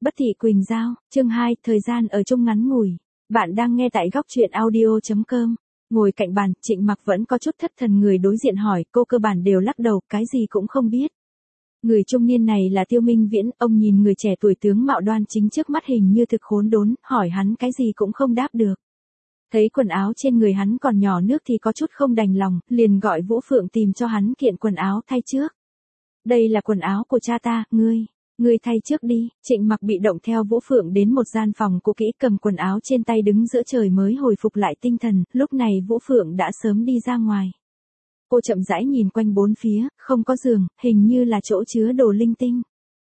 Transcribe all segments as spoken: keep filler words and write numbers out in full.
Bất thị Quỳnh Giao, chương hai, thời gian ở chung ngắn ngủi. Bạn đang nghe tại góc truyện audio chấm com. Ngồi cạnh bàn, Trịnh Mặc vẫn có chút thất thần, người đối diện hỏi, cô cơ bản đều lắc đầu, cái gì cũng không biết. Người trung niên này là Tiêu Minh Viễn, ông nhìn người trẻ tuổi tướng mạo đoan chính trước mắt hình như thực khốn đốn, hỏi hắn cái gì cũng không đáp được. Thấy quần áo trên người hắn còn nhỏ nước thì có chút không đành lòng, liền gọi Vũ Phượng tìm cho hắn kiện quần áo thay trước. Đây là quần áo của cha ta, ngươi. Ngươi thay trước đi. Trịnh Mặc bị động theo Vũ Phượng đến một gian phòng cũ kỹ, cầm quần áo trên tay đứng giữa trời mới hồi phục lại tinh thần, lúc này Vũ Phượng đã sớm đi ra ngoài. Cô chậm rãi nhìn quanh bốn phía, không có giường, hình như là chỗ chứa đồ linh tinh.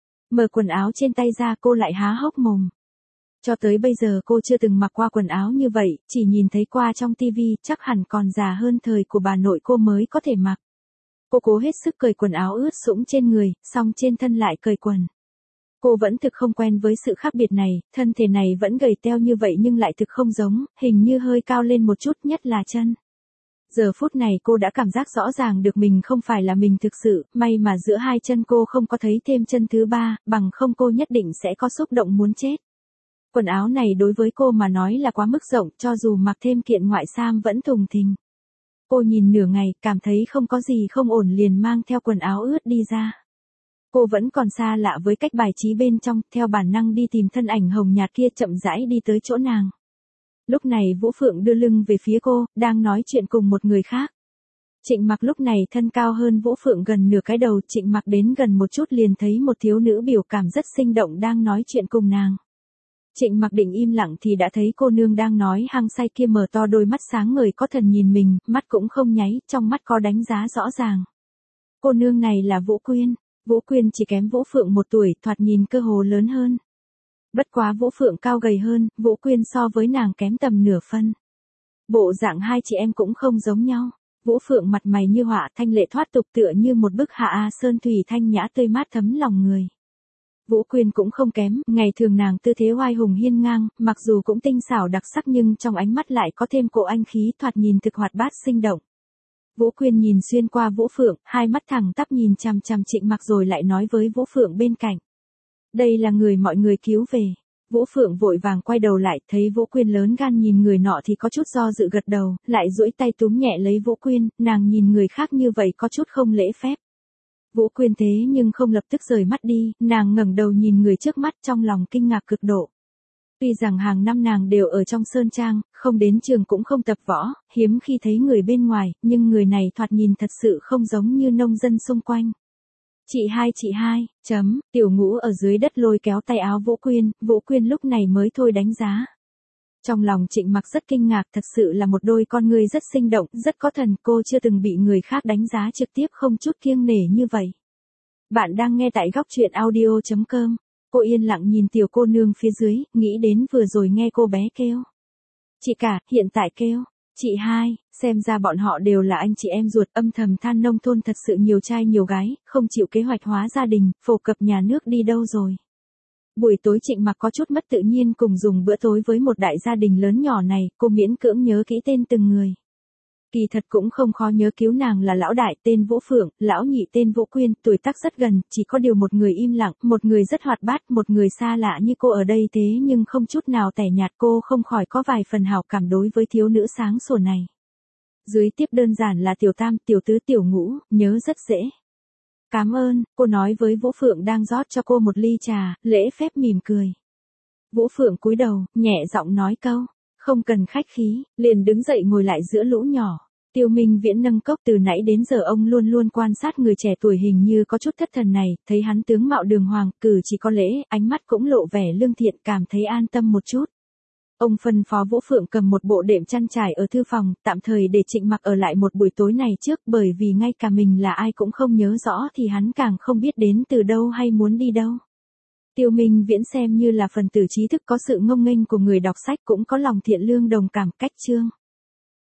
Mở quần áo trên tay ra, cô lại há hốc mồm. Cho tới bây giờ cô chưa từng mặc qua quần áo như vậy, chỉ nhìn thấy qua trong tivi, chắc hẳn còn già hơn thời của bà nội cô mới có thể mặc. Cô cố hết sức cởi quần áo ướt sũng trên người, song trên thân lại cởi quần. Cô vẫn thực không quen với sự khác biệt này, thân thể này vẫn gầy teo như vậy nhưng lại thực không giống, hình như hơi cao lên một chút, nhất là chân. Giờ phút này cô đã cảm giác rõ ràng được mình không phải là mình thực sự, may mà giữa hai chân cô không có thấy thêm chân thứ ba, bằng không cô nhất định sẽ có xúc động muốn chết. Quần áo này đối với cô mà nói là quá mức rộng, cho dù mặc thêm kiện ngoại sam vẫn thùng thình. Cô nhìn nửa ngày, cảm thấy không có gì không ổn liền mang theo quần áo ướt đi ra. Cô vẫn còn xa lạ với cách bài trí bên trong, theo bản năng đi tìm thân ảnh hồng nhạt kia, chậm rãi đi tới chỗ nàng. Lúc này Vũ Phượng đưa lưng về phía cô, đang nói chuyện cùng một người khác. Trịnh Mặc lúc này thân cao hơn Vũ Phượng gần nửa cái đầu, Trịnh Mặc đến gần một chút liền thấy một thiếu nữ biểu cảm rất sinh động đang nói chuyện cùng nàng. Trịnh Mặc định im lặng thì đã thấy cô nương đang nói hăng say kia mở to đôi mắt sáng ngời có thần nhìn mình, mắt cũng không nháy, trong mắt có đánh giá rõ ràng. Cô nương này là Vũ Quyên. Vũ Quyên chỉ kém Vũ Phượng một tuổi, thoạt nhìn cơ hồ lớn hơn. Bất quá Vũ Phượng cao gầy hơn, Vũ Quyên so với nàng kém tầm nửa phân. Bộ dạng hai chị em cũng không giống nhau. Vũ Phượng mặt mày như họa, thanh lệ thoát tục tựa như một bức hạ a sơn thủy, thanh nhã tươi mát thấm lòng người. Vũ Quyên cũng không kém, ngày thường nàng tư thế oai hùng hiên ngang, mặc dù cũng tinh xảo đặc sắc nhưng trong ánh mắt lại có thêm cỗ anh khí, thoạt nhìn thực hoạt bát sinh động. Vũ Quyên nhìn xuyên qua Vũ Phượng, hai mắt thẳng tắp nhìn chằm chằm Trịnh Mặc rồi lại nói với Vũ Phượng bên cạnh. Đây là người mọi người cứu về. Vũ Phượng vội vàng quay đầu lại, thấy Vũ Quyên lớn gan nhìn người nọ thì có chút do dự gật đầu, lại duỗi tay túm nhẹ lấy Vũ Quyên, nàng nhìn người khác như vậy có chút không lễ phép. Vũ Quyên thế nhưng không lập tức rời mắt đi, nàng ngẩng đầu nhìn người trước mắt trong lòng kinh ngạc cực độ. Tuy rằng hàng năm nàng đều ở trong sơn trang, không đến trường cũng không tập võ, hiếm khi thấy người bên ngoài, nhưng người này thoạt nhìn thật sự không giống như nông dân xung quanh. Chị hai chị hai, chấm, Tiểu Ngũ ở dưới đất lôi kéo tay áo Vũ Quyên, Vũ Quyên lúc này mới thôi đánh giá. Trong lòng Trịnh Mặc rất kinh ngạc, thật sự là một đôi con người rất sinh động, rất có thần, cô chưa từng bị người khác đánh giá trực tiếp không chút kiêng nể như vậy. Bạn đang nghe tại góc truyện audio chấm com. Cô yên lặng nhìn tiểu cô nương phía dưới, nghĩ đến vừa rồi nghe cô bé kêu. Chị cả, hiện tại kêu. Chị hai, xem ra bọn họ đều là anh chị em ruột, âm thầm than nông thôn thật sự nhiều trai nhiều gái, không chịu kế hoạch hóa gia đình, phổ cập nhà nước đi đâu rồi. Buổi tối Trịnh Mặc có chút mất tự nhiên cùng dùng bữa tối với một đại gia đình lớn nhỏ này, cô miễn cưỡng nhớ kỹ tên từng người. Kỳ thật cũng không khó nhớ, cứu nàng là lão đại tên Vũ Phượng, lão nhị tên Vũ Quyên, tuổi tác rất gần, chỉ có điều một người im lặng, một người rất hoạt bát, một người xa lạ như cô ở đây thế nhưng không chút nào tẻ nhạt, cô không khỏi có vài phần hảo cảm đối với thiếu nữ sáng sủa này. Dưới tiếp đơn giản là tiểu tam, tiểu tứ, tiểu ngũ, nhớ rất dễ. Cảm ơn, cô nói với Vũ Phượng đang rót cho cô một ly trà, lễ phép mỉm cười. Vũ Phượng cúi đầu, nhẹ giọng nói câu. Không cần khách khí, liền đứng dậy ngồi lại giữa lũ nhỏ. Tiêu Minh Viễn nâng cốc, từ nãy đến giờ ông luôn luôn quan sát người trẻ tuổi hình như có chút thất thần này, thấy hắn tướng mạo đường hoàng, cử chỉ có lễ, ánh mắt cũng lộ vẻ lương thiện, cảm thấy an tâm một chút. Ông phân phó Vũ Phượng cầm một bộ đệm chăn trải ở thư phòng, tạm thời để Trịnh Mặc ở lại một buổi tối này trước, bởi vì ngay cả mình là ai cũng không nhớ rõ thì hắn càng không biết đến từ đâu hay muốn đi đâu. Tiêu Minh Viễn xem như là phần tử trí thức, có sự ngông nghênh của người đọc sách, cũng có lòng thiện lương đồng cảm, cách chương.